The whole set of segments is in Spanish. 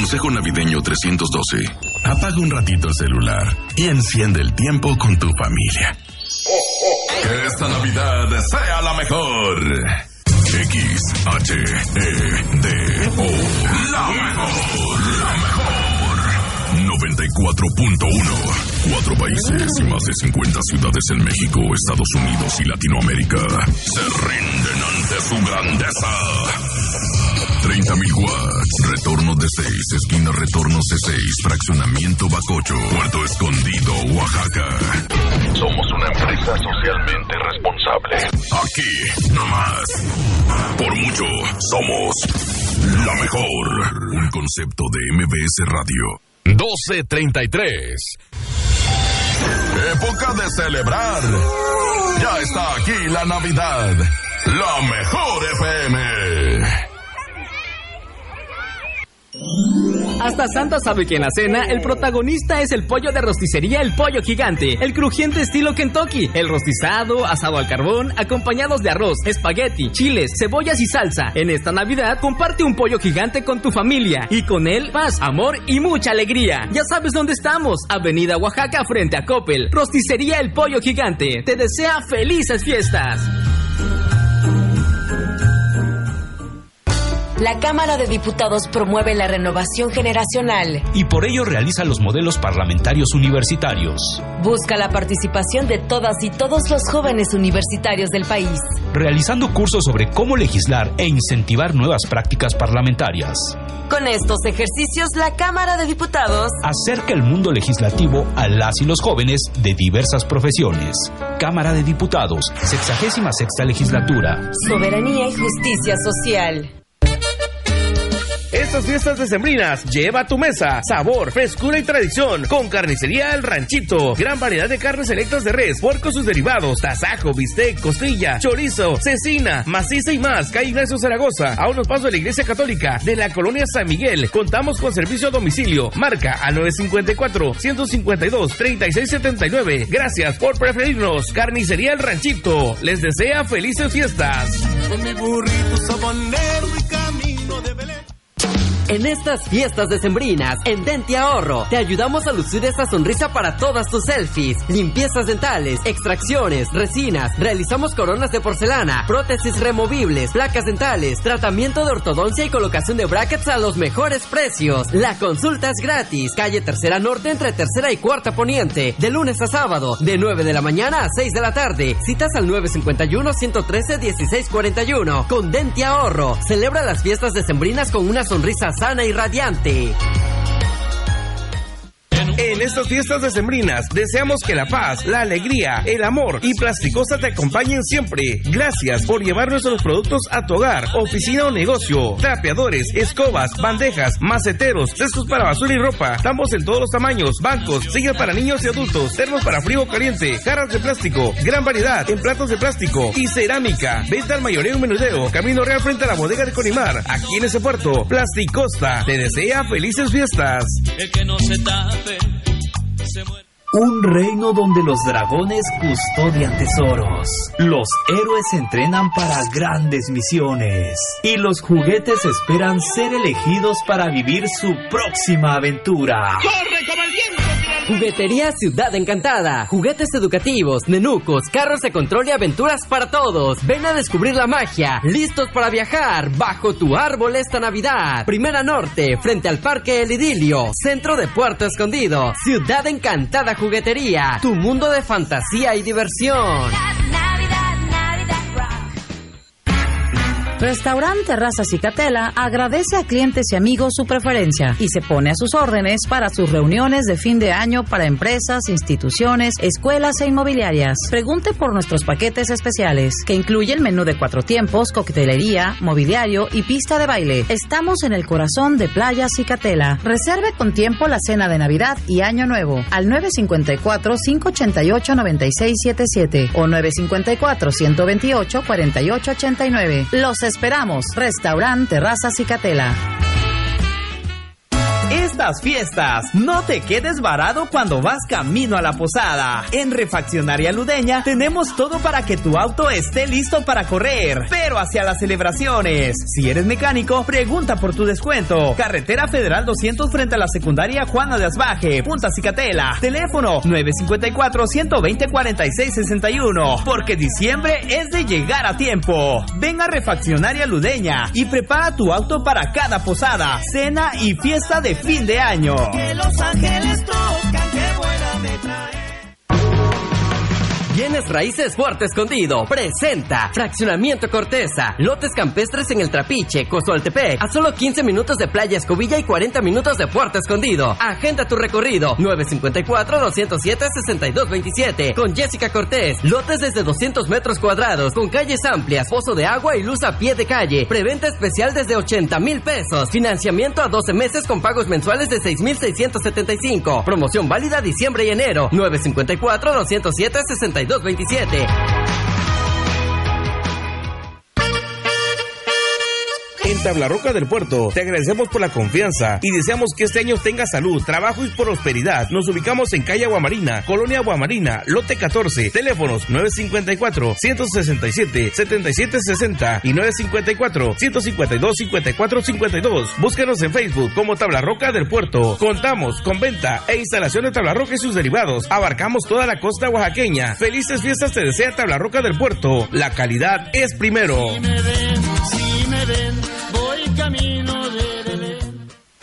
Consejo navideño 312. Apaga un ratito el celular y enciende el tiempo con tu familia. Que esta Navidad sea la mejor. XHEDO. La mejor. 94.1. 4 países y más de 50 ciudades en México, Estados Unidos y Latinoamérica se rinden ante su grandeza. 30,000 watts, retorno de 6, esquina retorno C6, fraccionamiento Bacocho, Puerto Escondido, Oaxaca. Somos una empresa socialmente responsable. Aquí, nomás. Por mucho, somos la mejor. Un concepto de MBS Radio. 12:33. Época de celebrar. Ya está aquí la Navidad. La mejor FM. Hasta Santa sabe que en la cena el protagonista es el pollo de rosticería El Pollo Gigante, el crujiente estilo Kentucky, el rostizado, asado al carbón, acompañados de arroz, espagueti, chiles, cebollas y salsa. En esta Navidad comparte un pollo gigante con tu familia y con él paz, amor y mucha alegría. Ya sabes dónde estamos, Avenida Oaxaca frente a Coppel. Rosticería El Pollo Gigante te desea felices fiestas. La Cámara de Diputados promueve la renovación generacional y por ello realiza los modelos parlamentarios universitarios. Busca la participación de todas y todos los jóvenes universitarios del país, realizando cursos sobre cómo legislar e incentivar nuevas prácticas parlamentarias. Con estos ejercicios, la Cámara de Diputados acerca el mundo legislativo a las y los jóvenes de diversas profesiones. Cámara de Diputados, 66ª legislatura. Soberanía y justicia social. Estas fiestas decembrinas, lleva a tu mesa sabor, frescura y tradición con Carnicería El Ranchito. Gran variedad de carnes selectas de res, puerco, sus derivados, tasajo, bistec, costilla, chorizo, cecina, maciza y más. Calle Ignacio Zaragoza, a unos pasos de la Iglesia Católica de la Colonia San Miguel. Contamos con servicio a domicilio. Marca al 954-152-3679. Gracias por preferirnos. Carnicería El Ranchito les desea felices fiestas. Con mi burrito sabanero y camino de Belén. En estas fiestas decembrinas, en Dente Ahorro, te ayudamos a lucir esa sonrisa para todas tus selfies. Limpiezas dentales, extracciones, resinas, realizamos coronas de porcelana, prótesis removibles, placas dentales, tratamiento de ortodoncia y colocación de brackets a los mejores precios. La consulta es gratis. Calle Tercera Norte entre Tercera y Cuarta Poniente, de lunes a sábado, de 9 de la mañana a 6 de la tarde. Citas al 951-113-1641. Con Dente Ahorro, celebra las fiestas decembrinas con una sonrisa sana y radiante. En estas fiestas decembrinas, deseamos que la paz, la alegría, el amor y Plasticosa te acompañen siempre. Gracias por llevar nuestros productos a tu hogar, oficina o negocio. Trapeadores, escobas, bandejas, maceteros, cestos para basura y ropa, tambos en todos los tamaños, bancos, sillas para niños y adultos, termos para frío o caliente, jarras de plástico, gran variedad en platos de plástico y cerámica. Venta al mayoreo y menudeo, Camino Real frente a la bodega de Conimar, aquí en ese puerto. Plasticosa te desea felices fiestas. El que no se tape se muere. Un reino donde los dragones custodian tesoros, los héroes se entrenan para grandes misiones y los juguetes esperan ser elegidos para vivir su próxima aventura. ¡Corre como el viento! Juguetería Ciudad Encantada. Juguetes educativos, nenucos, carros de control y aventuras para todos. Ven a descubrir la magia. Listos para viajar bajo tu árbol esta Navidad. Primera Norte, frente al Parque El Idilio. Centro de Puerto Escondido. Ciudad Encantada Juguetería. Tu mundo de fantasía y diversión. Restaurante Terraza Cicatela agradece a clientes y amigos su preferencia y se pone a sus órdenes para sus reuniones de fin de año para empresas, instituciones, escuelas e inmobiliarias. Pregunte por nuestros paquetes especiales, que incluyen menú de 4 tiempos, coctelería, mobiliario y pista de baile. Estamos en el corazón de Playa Cicatela. Reserve con tiempo la cena de Navidad y Año Nuevo al 954-588-9677 o 954-128-4889. Los esperamos. Restaurante Terraza Cicatela. estas fiestas. No te quedes varado cuando vas camino a la posada. En Refaccionaria Ludeña tenemos todo para que tu auto esté listo para correr, pero hacia las celebraciones. Si eres mecánico, pregunta por tu descuento. Carretera Federal 200 frente a la secundaria Juana de Asbaje, Punta Cicatela. Teléfono 954-120-4661. Porque diciembre es de llegar a tiempo. Ven a Refaccionaria Ludeña y prepara tu auto para cada posada, cena y fiesta de fin de año. Que Los Ángeles tocan, qué buena me trae. Bienes Raíces Puerto Escondido presenta Fraccionamiento Corteza, lotes campestres en el Trapiche, Cozoaltepec, a solo 15 minutos de Playa Escobilla y 40 minutos de Puerto Escondido. Agenda tu recorrido 954-207-6227 con Jessica Cortés. Lotes desde 200 metros cuadrados con calles amplias, pozo de agua y luz a pie de calle. Preventa especial desde 80,000 pesos. Financiamiento a 12 meses con pagos mensuales de 6,675. Promoción válida diciembre y enero. 954-207-6227. En Tablarroca del Puerto te agradecemos por la confianza y deseamos que este año tengas salud, trabajo y prosperidad. Nos ubicamos en calle Aguamarina, Colonia Aguamarina, lote 14, teléfonos 954-167-7760 y 954-152-5452. Búscanos en Facebook como Tablarroca del Puerto. Contamos con venta e instalación de Tablarroca y sus derivados. Abarcamos toda la costa oaxaqueña. Felices fiestas te desea Tablarroca del Puerto. La calidad es primero. Si me ven, voy camino de Belén.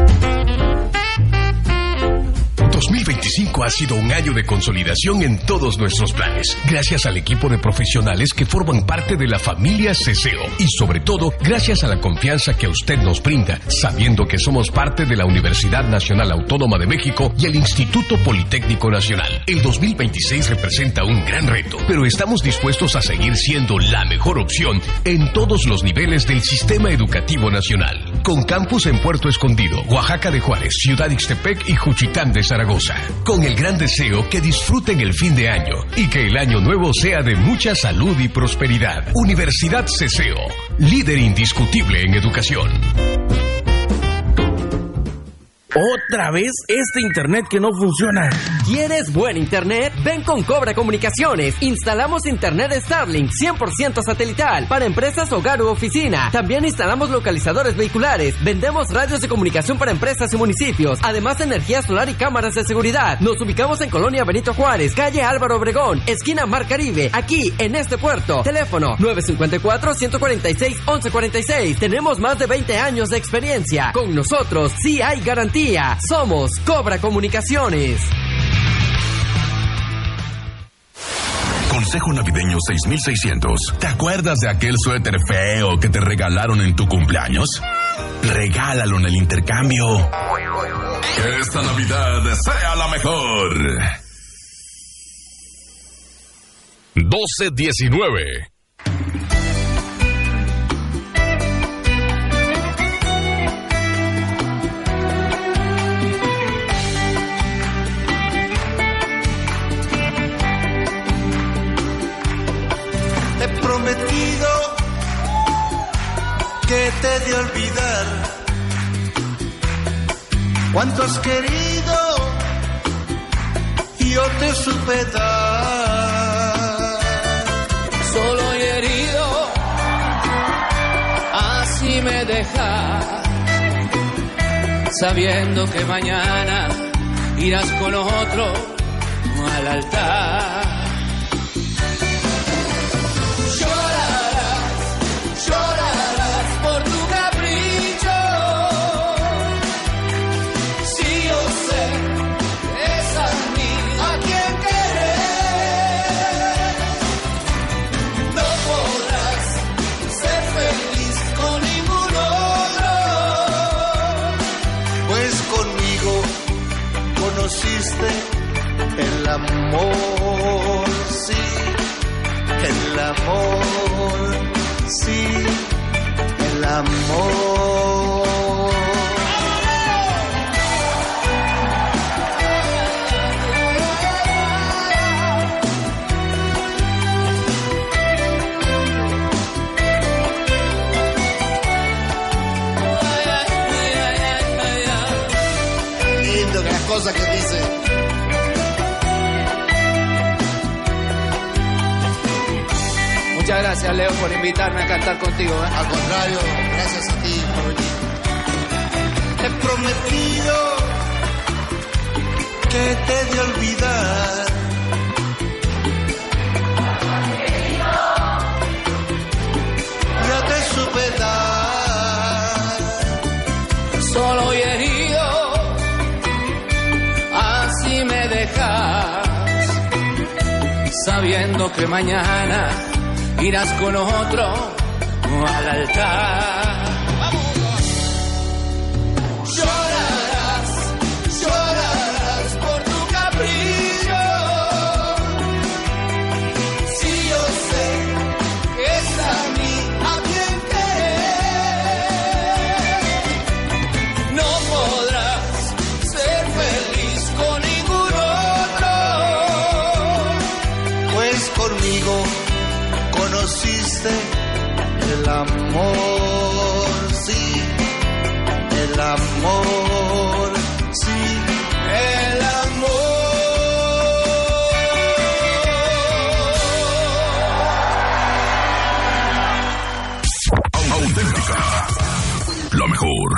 2025 ha sido un año de consolidación en todos nuestros planes, gracias al equipo de profesionales que forman parte de la familia CESEO y sobre todo gracias a la confianza que usted nos brinda, sabiendo que somos parte de la Universidad Nacional Autónoma de México y el Instituto Politécnico Nacional. El 2026 representa un gran reto, pero estamos dispuestos a seguir siendo la mejor opción en todos los niveles del sistema educativo nacional, con campus en Puerto Escondido, Oaxaca de Juárez, Ciudad Ixtepec y Juchitán de Zaragoza, con el gran deseo que disfruten el fin de año y que el año nuevo sea de mucha salud y prosperidad. Universidad CESEO, líder indiscutible en educación. Otra vez este internet que no funciona. ¿Quieres buen internet? Ven con Cobra Comunicaciones. Instalamos internet Starlink 100% satelital para empresas, hogar u oficina. También instalamos localizadores vehiculares. Vendemos radios de comunicación para empresas y municipios. Además, energía solar y cámaras de seguridad. Nos ubicamos en Colonia Benito Juárez, calle Álvaro Obregón, esquina Mar Caribe, aquí en este puerto. Teléfono 954-146-1146. Tenemos más de 20 años de experiencia. Con nosotros sí hay garantía. Somos Cobra Comunicaciones. Consejo Navideño 6600. ¿Te acuerdas de aquel suéter feo que te regalaron en tu cumpleaños? Regálalo en el intercambio. Que esta Navidad sea la mejor. 1219. Que te he de olvidar cuánto has querido, yo te supe dar. Solo y herido, así me dejas, sabiendo que mañana irás con otro al altar. El amor, sí, el amor, sí, el amor. cosa que dice. Muchas gracias, Leo, por invitarme a cantar contigo. Al contrario, gracias a ti por venir. He prometido que te he de olvidar. Ya te supe dar. Solo y herido, así me dejas, sabiendo que mañana irás con otro al altar. Llorarás, llorarás por tu capricho. Si yo sé que es a mí a quien querer, no podrás ser feliz con ningún otro. Pues conmigo conociste el amor, sí, el amor, sí, el amor. Auténtica, la mejor.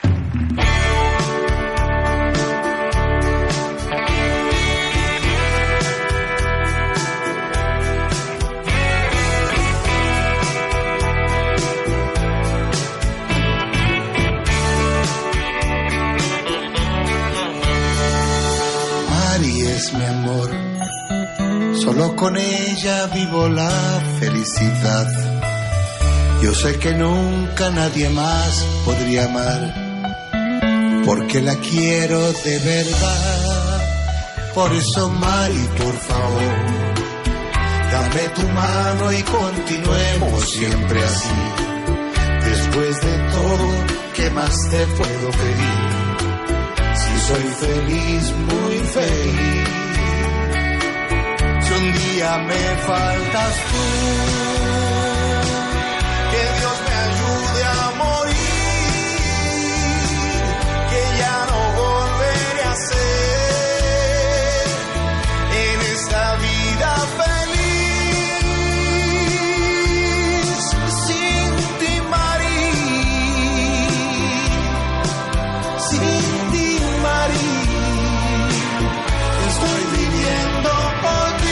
Es mi amor, solo con ella vivo la felicidad. Yo sé que nunca nadie más podría amar, porque la quiero de verdad. Por eso, Mari, por favor, dame tu mano y continuemos siempre así. Después de todo, ¿qué más te puedo pedir? Si soy feliz, muy feliz. Si un día me faltas tú, que Dios me ayude a morir, que ya no volveré a ser en esta vida feliz. Sin ti, Mari, sin ti, Mari, estoy viviendo por ti.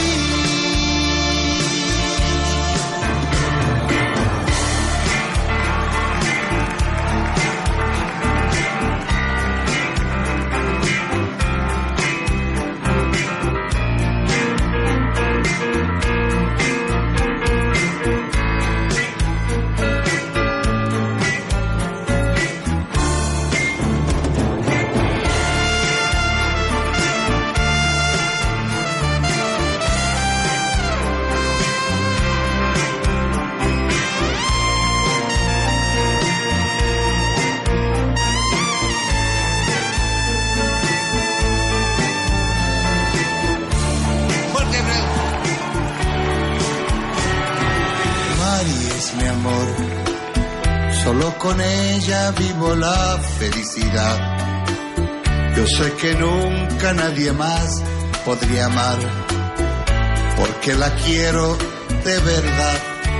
Mi amor, solo con ella vivo la felicidad. Yo sé que nunca nadie más podría amar, porque la quiero de verdad.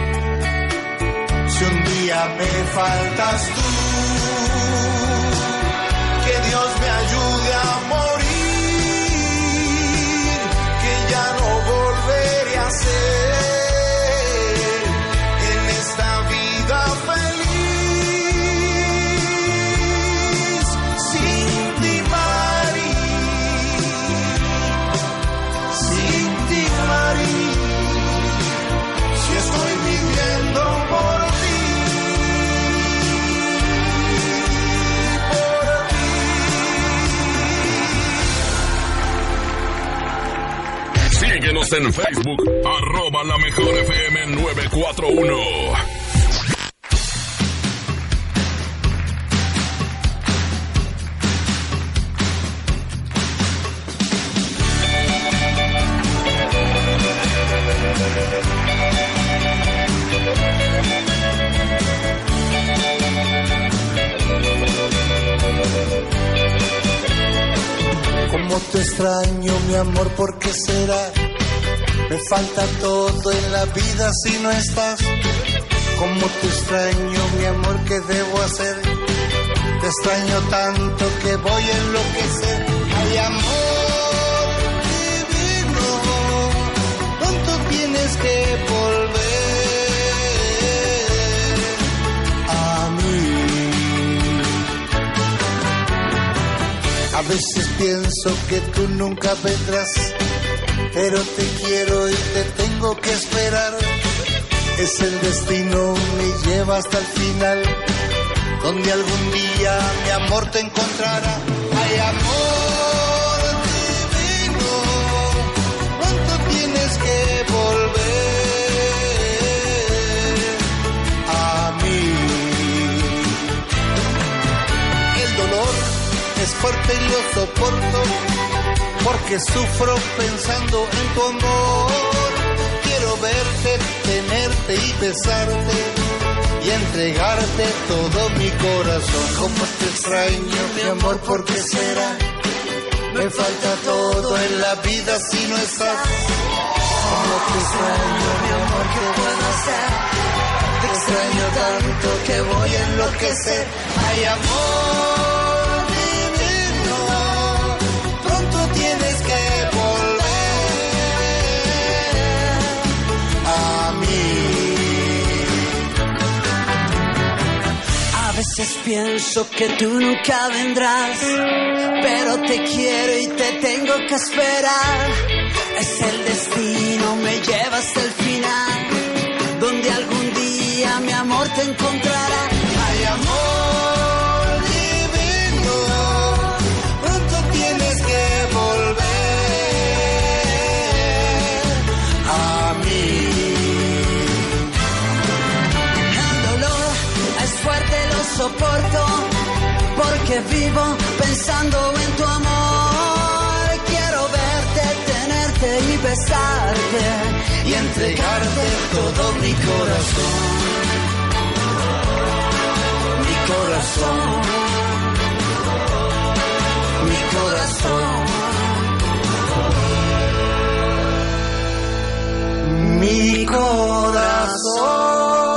Si un día me faltas tú, que Dios me ayude a morir, que ya no volveré a ser Síguenos en Facebook, @LaMejorFM941. Como Cómo te extraño, mi amor, ¿por qué será? Me falta todo en la vida si no estás. Cómo te extraño, mi amor, ¿qué debo hacer? Te extraño tanto que voy a enloquecer. Ay, amor divino, pronto tienes que volver a mí. A veces pienso que tú nunca vendrás, pero te quiero y te tengo que esperar. Es el destino, me lleva hasta el final, donde algún día mi amor te encontrará. Ay, amor divino, pronto tienes que volver a mí. El dolor es fuerte y lo soporto, porque sufro pensando en tu amor. Quiero verte, tenerte y besarte y entregarte todo mi corazón. Cómo te extraño, mi amor, ¿por qué será? Me falta todo en la vida si no estás. Cómo te extraño, mi amor, ¿qué puedo hacer? Te extraño tanto que voy a enloquecer. Ay, amor divino, pronto tienes que volver a mí. A veces pienso que tú nunca vendrás, pero te quiero y te tengo que esperar. Es el destino, me lleva hasta el final, donde algún día mi amor te encontrará. Ay, amor divino, pronto tienes que volver a mí. El dolor es fuerte, lo soporto, porque vivo pensando en tu amor. Quiero verte, tenerte y besarte y entregarte todo mi corazón. Mi corazón, mi corazón, mi corazón.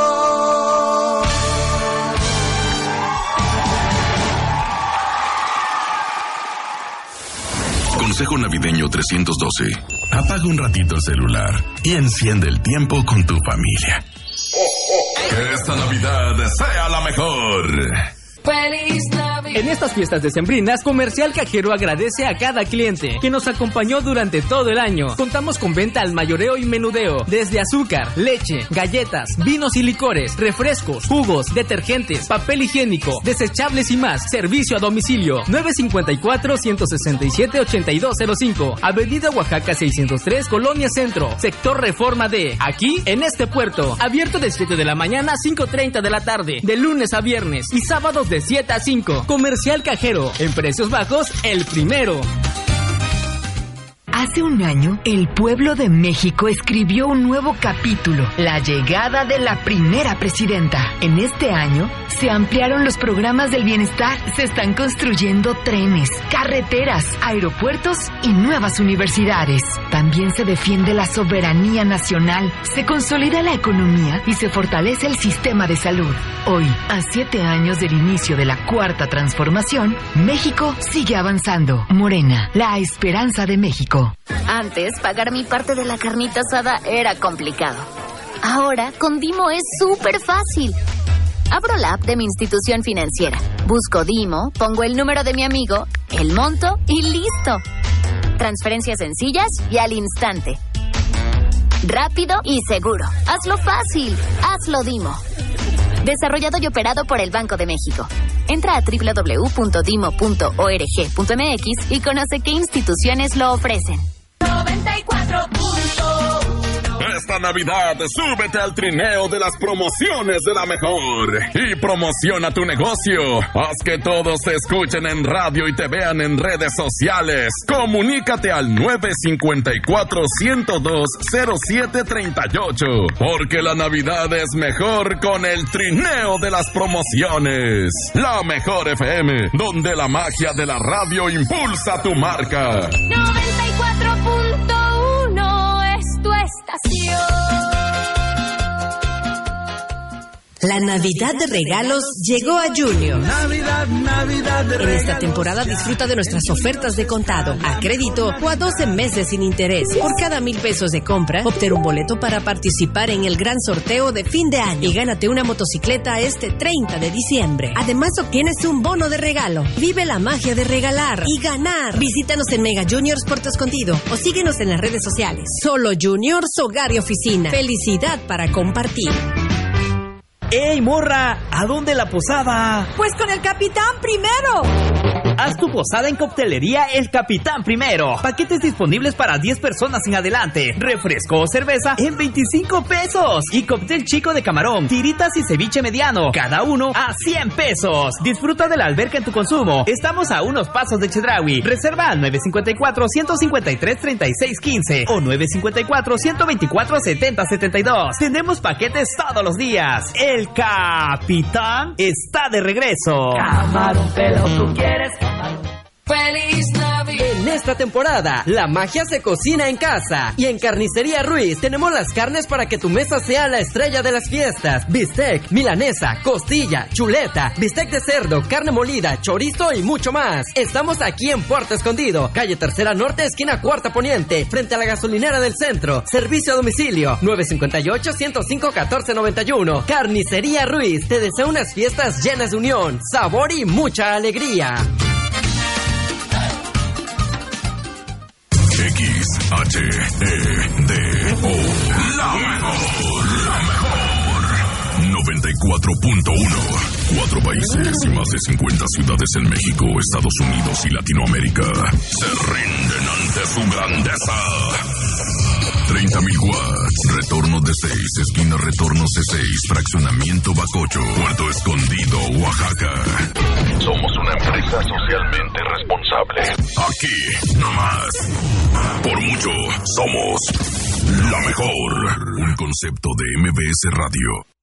Consejo navideño 312. Apaga un ratito el celular y enciende el tiempo con tu familia. Que esta Navidad sea la mejor. ¡Feliz Navidad! En estas fiestas decembrinas, Comercial Cajero agradece a cada cliente que nos acompañó durante todo el año. Contamos con venta al mayoreo y menudeo, desde azúcar, leche, galletas, vinos y licores, refrescos, jugos, detergentes, papel higiénico, desechables y más. Servicio a domicilio 954-167-8205, Avenida Oaxaca 603, Colonia Centro, Sector Reforma D. Aquí, en este puerto, abierto de 7 de la mañana a 5:30 de la tarde, de lunes a viernes y sábados de 7 a 5. Comercial Cajero, en precios bajos, el primero. Hace un año, el pueblo de México escribió un nuevo capítulo, la llegada de la primera presidenta. En este año, se ampliaron los programas del bienestar, se están construyendo trenes, carreteras, aeropuertos y nuevas universidades. También se defiende la soberanía nacional, se consolida la economía y se fortalece el sistema de salud. Hoy, a 7 años del inicio de la cuarta transformación, México sigue avanzando. Morena, la esperanza de México. Antes, pagar mi parte de la carnita asada era complicado. Ahora, con Dimo es súper fácil. Abro la app de mi institución financiera, busco Dimo, pongo el número de mi amigo, el monto y listo. Transferencias sencillas y al instante. Rápido y seguro. Hazlo fácil. Hazlo Dimo. Desarrollado y operado por el Banco de México. Entra a www.dimo.org.mx y conoce qué instituciones lo ofrecen. 94.1. Esta Esta Navidad, súbete al trineo de las promociones de la mejor y promociona tu negocio. Haz que todos te escuchen en radio y te vean en redes sociales. Comunícate al 954-102-0738, porque la Navidad es mejor con el trineo de las promociones. La Mejor FM, donde la magia de la radio impulsa tu marca. 94.1 es tu estación. La Navidad de regalos llegó a Junior. Navidad de regalos. En esta temporada disfruta de nuestras ofertas de contado, a crédito o a 12 meses sin interés. Por cada 1,000 pesos de compra, obtén un boleto para participar en el gran sorteo de fin de año y gánate una motocicleta este 30 de diciembre. Además, obtienes un bono de regalo. Vive la magia de regalar y ganar. Visítanos en Mega Juniors Puerto Escondido o síguenos en las redes sociales. Solo Juniors, hogar y oficina. Felicidad para compartir. ¡Ey, morra! ¿A dónde la posada? Pues con el Capitán Primero. Haz tu posada en Coctelería El Capitán Primero. Paquetes disponibles para 10 personas en adelante. Refresco o cerveza en 25 pesos. Y cóctel chico de camarón, tiritas y ceviche mediano. Cada uno a 100 pesos. Disfruta de la alberca en tu consumo. Estamos a unos pasos de Chedraui. Reserva al 954-153-3615 o 954-124-7072. Tenemos paquetes todos los días. El Capitán está de regreso. Camarón, pero tú quieres camarón. ¡Feliz Navidad! En esta temporada, la magia se cocina en casa. Y en Carnicería Ruiz tenemos las carnes para que tu mesa sea la estrella de las fiestas. Bistec, milanesa, costilla, chuleta, bistec de cerdo, carne molida, chorizo y mucho más. Estamos aquí en Puerto Escondido, calle 3ª Norte, esquina 4ª Poniente, frente a la gasolinera del centro. Servicio a domicilio, 958-105-1491. Carnicería Ruiz te desea unas fiestas llenas de unión, sabor y mucha alegría. XHEDO, la mejor. 94.1. 4 países y más de 50 ciudades en México, Estados Unidos y Latinoamérica se rinden ante su grandeza. 30,000 watts, retorno de 6, esquina retorno C6, fraccionamiento Bacocho, Puerto Escondido, Oaxaca. Somos una empresa socialmente responsable. Aquí, nomás. Por mucho, somos la mejor. Un concepto de MBS Radio.